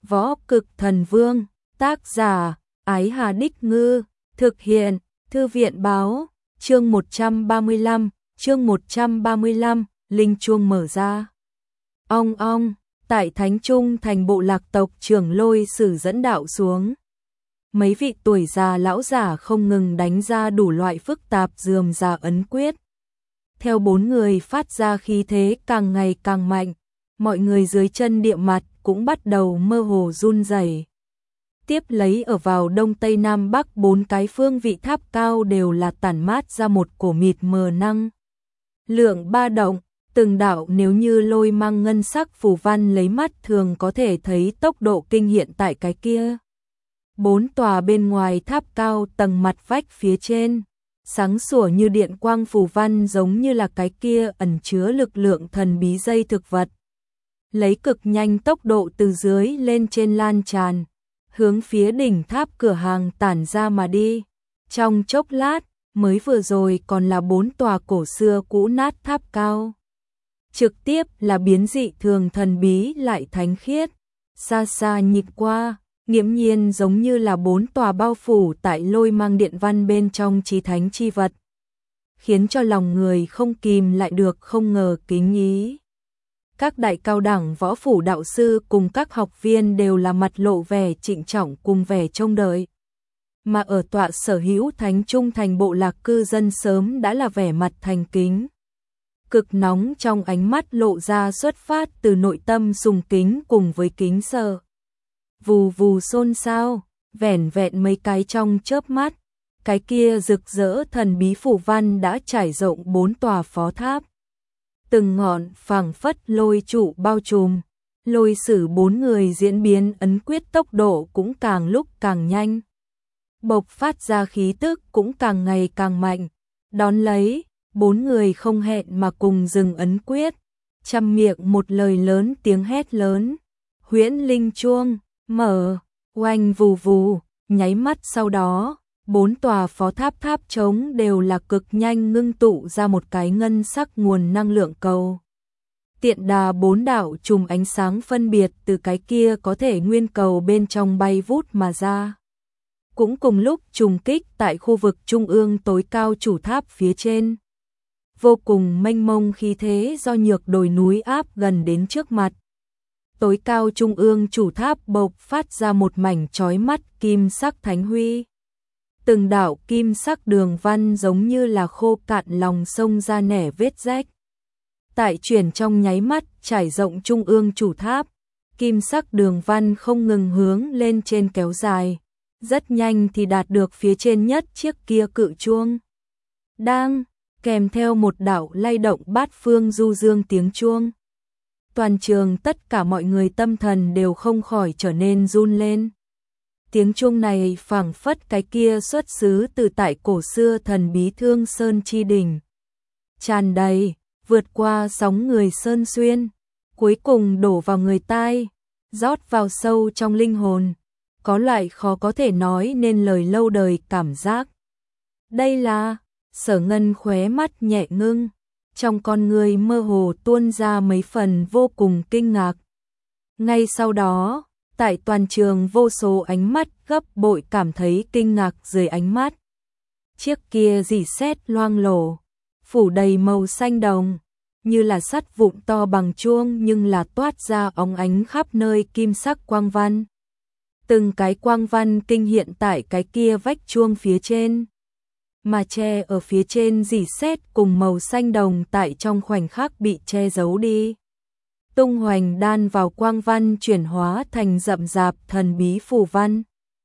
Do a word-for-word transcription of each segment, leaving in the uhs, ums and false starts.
Võ Cực Thần Vương, tác giả, Ái Hà Đích Ngư, thực hiện, Thư viện báo, chương một trăm ba mươi lăm, chương một trăm ba mươi lăm, linh chuông mở ra. Ong ong, tại Thánh Trung thành bộ lạc tộc trưởng Lôi Sử dẫn đạo xuống. Mấy vị tuổi già lão giả không ngừng đánh ra đủ loại phức tạp rườm rà ấn quyết. Theo bốn người phát ra khí thế càng ngày càng mạnh, mọi người dưới chân địa mặt cũng bắt đầu mơ hồ run rẩy. Tiếp lấy ở vào đông tây nam bắc bốn cái phương vị tháp cao đều là tản mát ra một cổ mịt mờ năng lượng ba động, từng đạo nếu như lôi mang ngân sắc phù văn lấy mắt thường có thể thấy tốc độ kinh hiện tại cái kia. Bốn tòa bên ngoài tháp cao tầng mặt vách phía trên, sáng sủa như điện quang phù văn giống như là cái kia ẩn chứa lực lượng thần bí dây thực vật. Lấy cực nhanh tốc độ từ dưới lên trên lan tràn, hướng phía đỉnh tháp cửa hàng tản ra mà đi. Trong chốc lát, mới vừa rồi còn là bốn tòa cổ xưa cũ nát tháp cao. Trực tiếp là biến dị thường thần bí lại thánh khiết. Xa xa nhìn qua, nghiễm nhiên giống như là bốn tòa bao phủ tại lôi mang điện văn bên trong chí thánh chi vật. Khiến cho lòng người không kìm lại được không ngờ kính ý. Các đại cao đẳng võ phủ đạo sư cùng các học viên đều là mặt lộ vẻ trịnh trọng cùng vẻ trông đợi. Mà ở tọa sở hữu Thánh Trung thành bộ lạc cư dân sớm đã là vẻ mặt thành kính. Cực nóng trong ánh mắt lộ ra xuất phát từ nội tâm sùng kính cùng với kính sợ. Vù vù xôn xao, vẻn vẹn mấy cái trong chớp mắt, cái kia rực rỡ thần bí phù văn đã trải rộng bốn tòa phó tháp. Từng ngọn phảng phất lôi trụ bao trùm, Lôi Sử bốn người diễn biến ấn quyết tốc độ cũng càng lúc càng nhanh. Bộc phát ra khí tức cũng càng ngày càng mạnh, đón lấy, bốn người không hẹn mà cùng dừng ấn quyết, trăm miệng một lời lớn tiếng hét lớn, huyễn linh chuông, mở, oanh vù vù, nháy mắt sau đó, bốn tòa phó tháp tháp trống đều là cực nhanh ngưng tụ ra một cái ngân sắc nguồn năng lượng cầu. Tiện đà bốn đạo chùm ánh sáng phân biệt từ cái kia có thể nguyên cầu bên trong bay vút mà ra. Cũng cùng lúc trùng kích tại khu vực trung ương tối cao chủ tháp phía trên. Vô cùng mênh mông khí thế do nhược đồi núi áp gần đến trước mặt. Tối cao trung ương chủ tháp bộc phát ra một mảnh chói mắt kim sắc thánh huy. Từng đạo kim sắc đường văn giống như là khô cạn lòng sông ra nẻ vết rách. Tại chuyển trong nháy mắt trải rộng trung ương chủ tháp, kim sắc đường văn không ngừng hướng lên trên kéo dài. Rất nhanh thì đạt được phía trên nhất chiếc kia cự chuông. Đang, kèm theo một đạo lay động bát phương du dương tiếng chuông. Toàn trường tất cả mọi người tâm thần đều không khỏi trở nên run lên. Tiếng chuông này phảng phất cái kia xuất xứ từ tại cổ xưa thần bí Thương Sơn chi đỉnh. Tràn đầy, vượt qua sóng người sơn xuyên, cuối cùng đổ vào người tai, rót vào sâu trong linh hồn. Có loại khó có thể nói nên lời lâu đời cảm giác. Đây là, Sở Ngân khóe mắt nhẹ ngưng, trong con người mơ hồ tuôn ra mấy phần vô cùng kinh ngạc. Ngay sau đó, tại toàn trường vô số ánh mắt gấp bội cảm thấy kinh ngạc dưới ánh mắt. Chiếc kia rỉ sét loang lổ, phủ đầy màu xanh đồng, như là sắt vụn to bằng chuông nhưng là toát ra óng ánh khắp nơi kim sắc quang văn. Từng cái quang văn kinh hiện tại cái kia vách chuông phía trên, mà che ở phía trên rỉ sét cùng màu xanh đồng tại trong khoảnh khắc bị che giấu đi. Tung hoành đan vào quang văn chuyển hóa thành rậm rạp thần bí phù văn.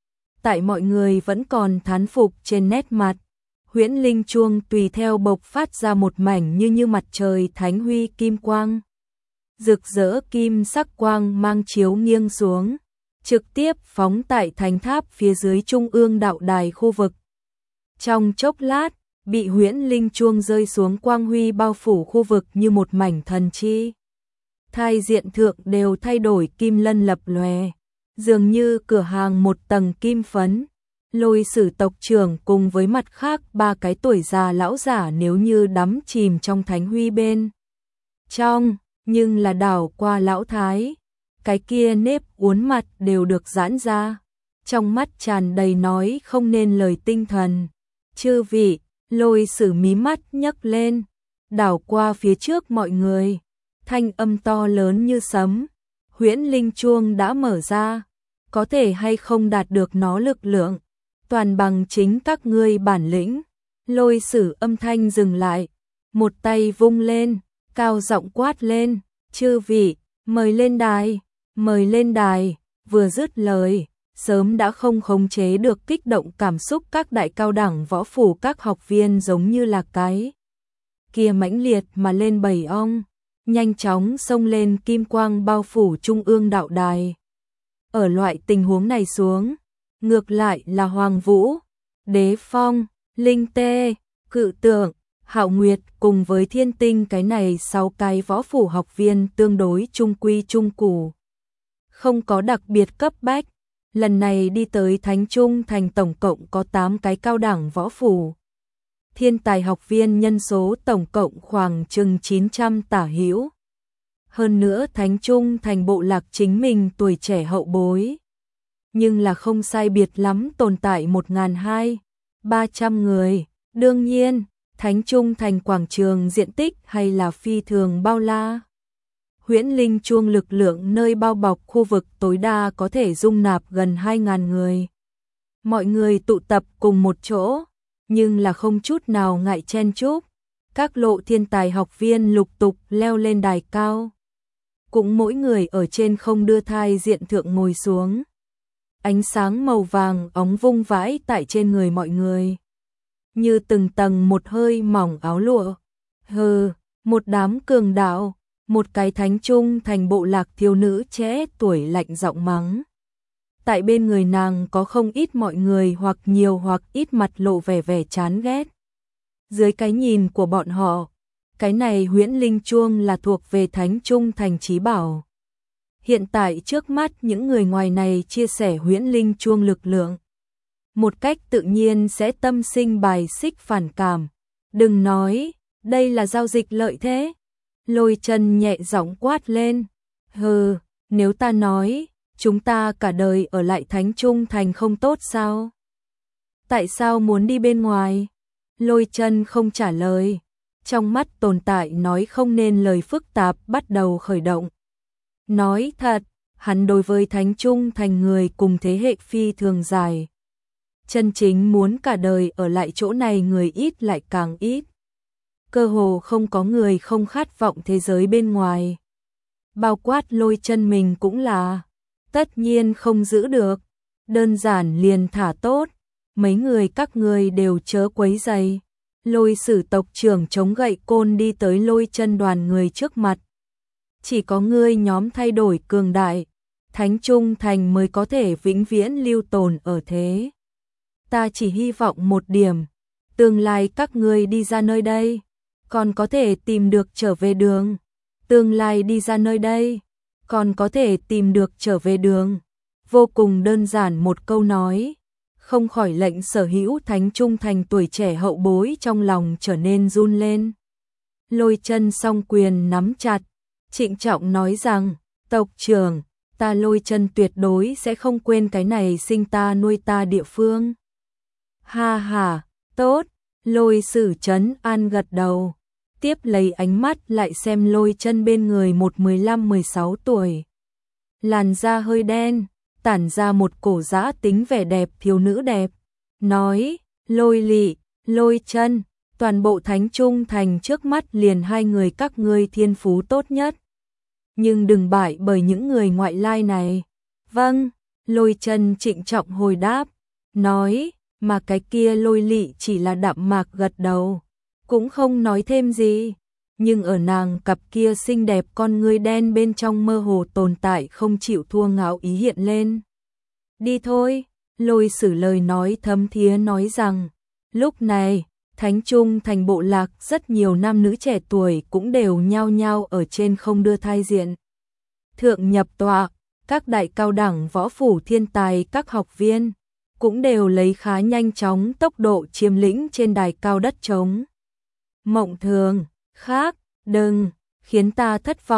Tại mọi người vẫn còn thán phục trên nét mặt, huyễn linh chuông tùy theo bộc phát ra một mảnh như như mặt trời thánh huy kim quang. Rực rỡ kim sắc quang mang chiếu nghiêng xuống, trực tiếp phóng tại thành tháp phía dưới trung ương đạo đài khu vực. Trong chốc lát, bị huyễn linh chuông rơi xuống quang huy bao phủ khu vực như một mảnh thần chi. Thai diện thượng đều thay đổi kim lân lập lòe, dường như cửa hàng một tầng kim phấn. Lôi Sử tộc trưởng cùng với mặt khác ba cái tuổi già lão giả nếu như đắm chìm trong thánh huy bên trong, nhưng là đảo qua lão thái. cái kia nếp uốn mặt đều được giãn ra, trong mắt tràn đầy nói không nên lời tinh thần. Chư vị, Lôi Sử mí mắt nhấc lên, đảo qua phía trước mọi người, thanh âm to lớn như sấm, huyễn linh chuông đã mở ra, có thể hay không đạt được nó lực lượng, toàn bằng chính các ngươi bản lĩnh. Lôi Sử âm thanh dừng lại, một tay vung lên, cao giọng quát lên, chư vị, mời lên đài, mời lên đài, vừa dứt lời, sớm đã không khống chế được kích động cảm xúc các đại cao đẳng võ phủ các học viên giống như là cái kia mãnh liệt mà lên bầy ong, nhanh chóng xông lên kim quang bao phủ trung ương đạo đài. Ở loại tình huống này xuống, ngược lại là Hoàng Vũ, Đế Phong, Linh Tê, Cự Tượng, Hạo Nguyệt cùng với Thiên Tinh cái này sáu cái võ phủ học viên tương đối trung quy trung củ, không có đặc biệt cấp bách. Lần này đi tới Thánh Trung Thành tổng cộng có tám cái cao đẳng võ phủ. Thiên tài học viên nhân số tổng cộng khoảng chừng chín trăm tả hữu. Hơn nữa Thánh Trung Thành bộ lạc chính mình tuổi trẻ hậu bối. Nhưng là không sai biệt lắm tồn tại một nghìn hai trăm, ba trăm người. Đương nhiên, Thánh Trung Thành quảng trường diện tích hay là phi thường bao la. Huyễn linh chuông lực lượng nơi bao bọc khu vực tối đa có thể dung nạp gần hai nghìn người. Mọi người tụ tập cùng một chỗ, nhưng là không chút nào ngại chen chúc. Các lộ thiên tài học viên lục tục leo lên đài cao. Cũng mỗi người ở trên không đưa thai diện thượng ngồi xuống. Ánh sáng màu vàng óng vung vãi tại trên người mọi người. Như từng tầng một hơi mỏng áo lụa. Hừ, một đám cường đạo. Một cái Thánh Trung Thành bộ lạc thiếu nữ trẻ tuổi lạnh giọng mắng. Tại bên người nàng có không ít mọi người hoặc nhiều hoặc ít mặt lộ vẻ vẻ chán ghét. Dưới cái nhìn của bọn họ, cái này huyễn linh chuông là thuộc về Thánh Trung Thành chí bảo. Hiện tại trước mắt những người ngoài này chia sẻ huyễn linh chuông lực lượng. Một cách tự nhiên sẽ tâm sinh bài xích phản cảm. Đừng nói, đây là giao dịch lợi thế. Lôi Chân nhẹ giọng quát lên. Hừ, nếu ta nói, chúng ta cả đời ở lại Thánh Trung Thành không tốt sao? Tại sao muốn đi bên ngoài? Lôi Chân không trả lời. Trong mắt tồn tại nói không nên lời phức tạp bắt đầu khởi động. Nói thật, hắn đối với Thánh Trung Thành người cùng thế hệ phi thường dài. Chân chính muốn cả đời ở lại chỗ này người ít lại càng ít. Cơ hồ không có người không khát vọng thế giới bên ngoài. Bao quát Lôi Chân mình cũng là, tất nhiên không giữ được, đơn giản liền thả tốt, mấy người các ngươi đều chớ quấy rầy. Lôi Sử tộc trưởng chống gậy côn đi tới Lôi Chân đoàn người trước mặt. Chỉ có ngươi nhóm thay đổi cường đại, Thánh Trung Thành mới có thể vĩnh viễn lưu tồn ở thế. Ta chỉ hy vọng một điểm, tương lai các ngươi đi ra nơi đây, còn có thể tìm được trở về đường. Tương lai đi ra nơi đây, còn có thể tìm được trở về đường. Vô cùng đơn giản một câu nói, không khỏi lệnh sở hữu Thánh Trung Thành tuổi trẻ hậu bối trong lòng trở nên run lên. Lôi Chân song quyền nắm chặt, trịnh trọng nói rằng, tộc trưởng, ta Lôi Chân tuyệt đối sẽ không quên cái này sinh ta nuôi ta địa phương. Ha ha, tốt, Lôi Sử trấn an gật đầu. Tiếp lấy ánh mắt lại xem Lôi Chân bên người một mười lăm mười sáu tuổi. Làn da hơi đen, tản ra một cổ dã tính vẻ đẹp thiếu nữ đẹp. Nói, Lôi Lị, Lôi Chân, toàn bộ Thánh Trung Thành trước mắt liền hai người các ngươi thiên phú tốt nhất. Nhưng đừng bại bởi những người ngoại lai này. Vâng, Lôi Chân trịnh trọng hồi đáp. Nói, mà cái kia Lôi Lị chỉ là đạm mạc gật đầu. Cũng không nói thêm gì, nhưng ở nàng cặp kia xinh đẹp con ngươi đen bên trong mơ hồ tồn tại không chịu thua ngạo ý hiện lên. Đi thôi, Lôi Sử lời nói thấm thía nói rằng, lúc này, Thánh Trung Thành bộ lạc rất nhiều nam nữ trẻ tuổi cũng đều nhao nhao ở trên không đưa thai diện. Thượng nhập tọa, các đại cao đẳng võ phủ thiên tài các học viên, cũng đều lấy khá nhanh chóng tốc độ chiếm lĩnh trên đài cao đất trống. Mộng Thường, khác, đừng, khiến ta thất vọng,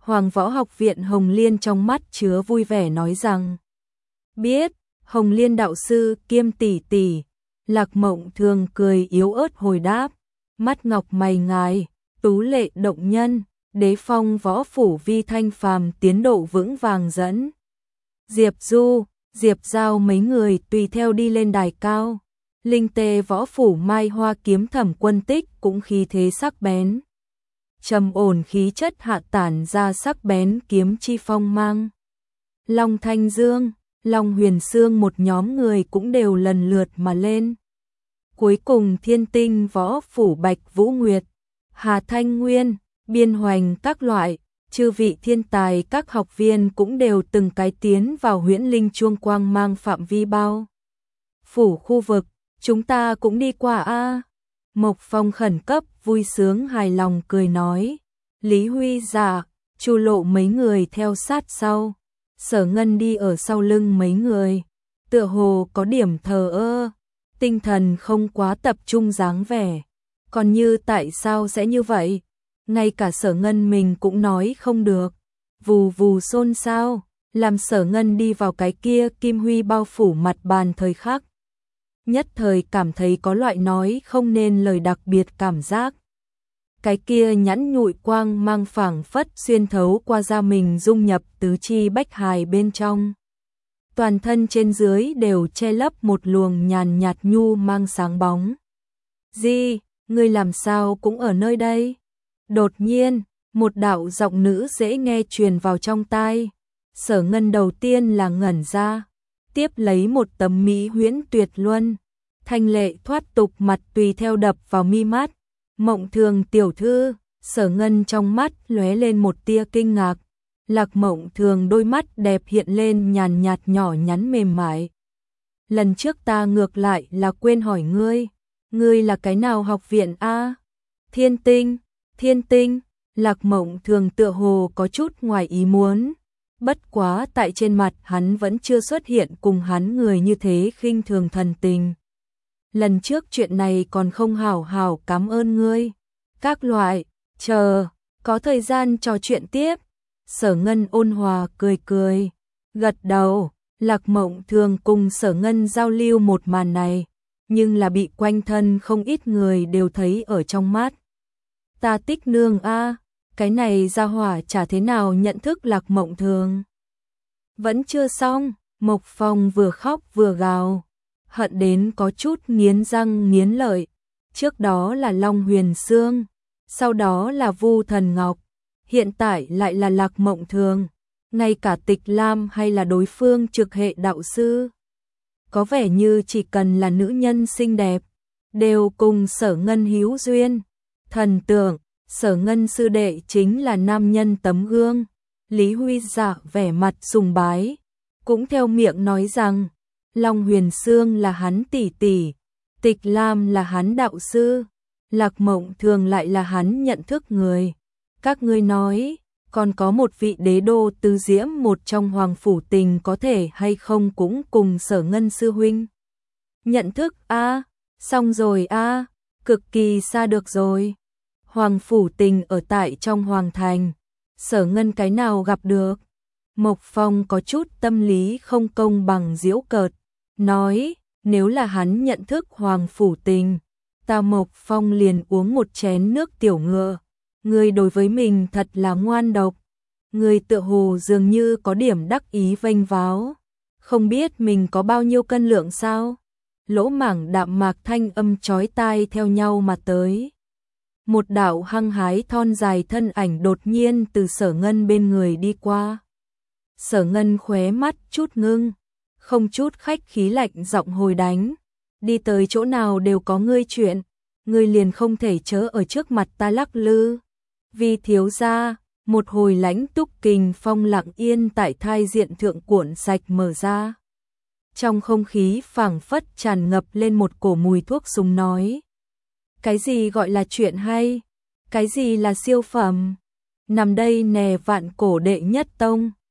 Hoàng Võ Học Viện Hồng Liên trong mắt chứa vui vẻ nói rằng: biết, Hồng Liên đạo sư kiêm tỷ tỷ. Lạc Mộng Thường cười yếu ớt hồi đáp, mắt ngọc mày ngài, tú lệ động nhân, đế phong võ phủ vi thanh phàm tiến độ vững vàng dẫn. Diệp Du, Diệp Giao mấy người tùy theo đi lên đài cao. Linh tê võ phủ mai hoa kiếm thẩm quân tích cũng khí thế sắc bén. Trầm ổn khí chất hạ tản ra sắc bén kiếm chi phong mang. Long Thanh Dương, Long Huyền Sương một nhóm người cũng đều lần lượt mà lên. Cuối cùng Thiên Tinh võ phủ Bạch Vũ Nguyệt, Hà Thanh Nguyên, Biên Hoành các loại, chư vị thiên tài các học viên cũng đều từng cái tiến vào huyễn linh chuông quang mang phạm vi bao phủ khu vực. Chúng ta cũng đi qua a. Mộc Phong khẩn cấp vui sướng hài lòng cười nói. Lý Huy Dạ, Chu Lộ mấy người theo sát sau. Sở Ngân đi ở sau lưng mấy người, tựa hồ có điểm thờ ơ, tinh thần không quá tập trung dáng vẻ. Còn như tại sao sẽ như vậy? Ngay cả Sở Ngân mình cũng nói không được. Vù vù xôn xao, làm Sở Ngân đi vào cái kia kim huy bao phủ mặt bàn thời khắc. Nhất thời cảm thấy có loại nói không nên lời đặc biệt cảm giác. Cái kia nhẵn nhụi quang mang phảng phất xuyên thấu qua da mình dung nhập tứ chi bách hài bên trong. Toàn thân trên dưới đều che lấp một luồng nhàn nhạt nhu mang sáng bóng. Di, ngươi làm sao cũng ở nơi đây? Đột nhiên, một đạo giọng nữ dễ nghe truyền vào trong tai. Sở Ngân đầu tiên là ngẩn ra, tiếp lấy một tấm mỹ huyễn tuyệt luân, thanh lệ thoát tục mặt tùy theo đập vào mi mắt. Mộng Thường tiểu thư, Sở Ngân trong mắt lóe lên một tia kinh ngạc. Lạc Mộng Thường đôi mắt đẹp hiện lên nhàn nhạt nhỏ nhắn mềm mại. Lần trước ta ngược lại là quên hỏi ngươi, ngươi là cái nào học viện a? Thiên Tinh, Thiên Tinh. Lạc Mộng Thường tựa hồ có chút ngoài ý muốn. Bất quá tại trên mặt hắn vẫn chưa xuất hiện cùng hắn người như thế khinh thường thần tình. Lần trước chuyện này còn không hảo hảo cảm ơn ngươi. Các loại, chờ, có thời gian trò chuyện tiếp. Sở Ngân ôn hòa cười cười, gật đầu. Lạc Mộng Thường cùng Sở Ngân giao lưu một màn này, nhưng là bị quanh thân không ít người đều thấy ở trong mắt. Ta Tích nương a, cái này gia hỏa chả thế nào nhận thức Lạc Mộng Thường. Vẫn chưa xong, Mộc Phong vừa khóc vừa gào, hận đến có chút nghiến răng nghiến lợi. Trước đó là Long Huyền Sương, sau đó là Vu Thần Ngọc, hiện tại lại là Lạc Mộng Thường. Ngay cả Tịch Lam hay là đối phương trực hệ đạo sư, có vẻ như chỉ cần là nữ nhân xinh đẹp, đều cùng Sở Ngân hữu duyên. Thần tượng, Sở Ngân sư đệ chính là nam nhân tấm gương. Lý Huy Dạ vẻ mặt sùng bái, cũng theo miệng nói rằng Long Huyền Sương là hắn tỷ tỷ, Tịch Lam là hắn đạo sư, Lạc Mộng Thường lại là hắn nhận thức người. Các ngươi nói, còn có một vị đế đô tứ diễm một trong Hoàng Phủ Tình có thể hay không cũng cùng Sở Ngân sư huynh nhận thức a? À, xong rồi a, à, cực kỳ xa được rồi. Hoàng Phủ Tình ở tại trong Hoàng Thành, Sở Ngân cái nào gặp được? Mộc Phong có chút tâm lý không công bằng giễu cợt, nói, nếu là hắn nhận thức Hoàng Phủ Tình, ta Mộc Phong liền uống một chén nước tiểu ngựa. Người đối với mình thật là ngoan độc. Người tựa hồ dường như có điểm đắc ý vênh váo, không biết mình có bao nhiêu cân lượng sao? Lỗ Mảng đạm mạc thanh âm chói tai theo nhau mà tới. Một đạo hăng hái thon dài thân ảnh đột nhiên từ Sở Ngân bên người đi qua. Sở Ngân khóe mắt chút ngưng, không chút khách khí lạnh giọng hồi đánh. Đi tới chỗ nào đều có ngươi chuyện, ngươi liền không thể chớ ở trước mặt ta lắc lư. Vì thiếu gia, một hồi lãnh túc kình phong lặng yên tại thai diện thượng cuộn sạch mở ra. Trong không khí phảng phất tràn ngập lên một cổ mùi thuốc súng nói. Cái gì gọi là chuyện hay? Cái gì là siêu phẩm? Nằm đây nè vạn cổ đệ nhất tông,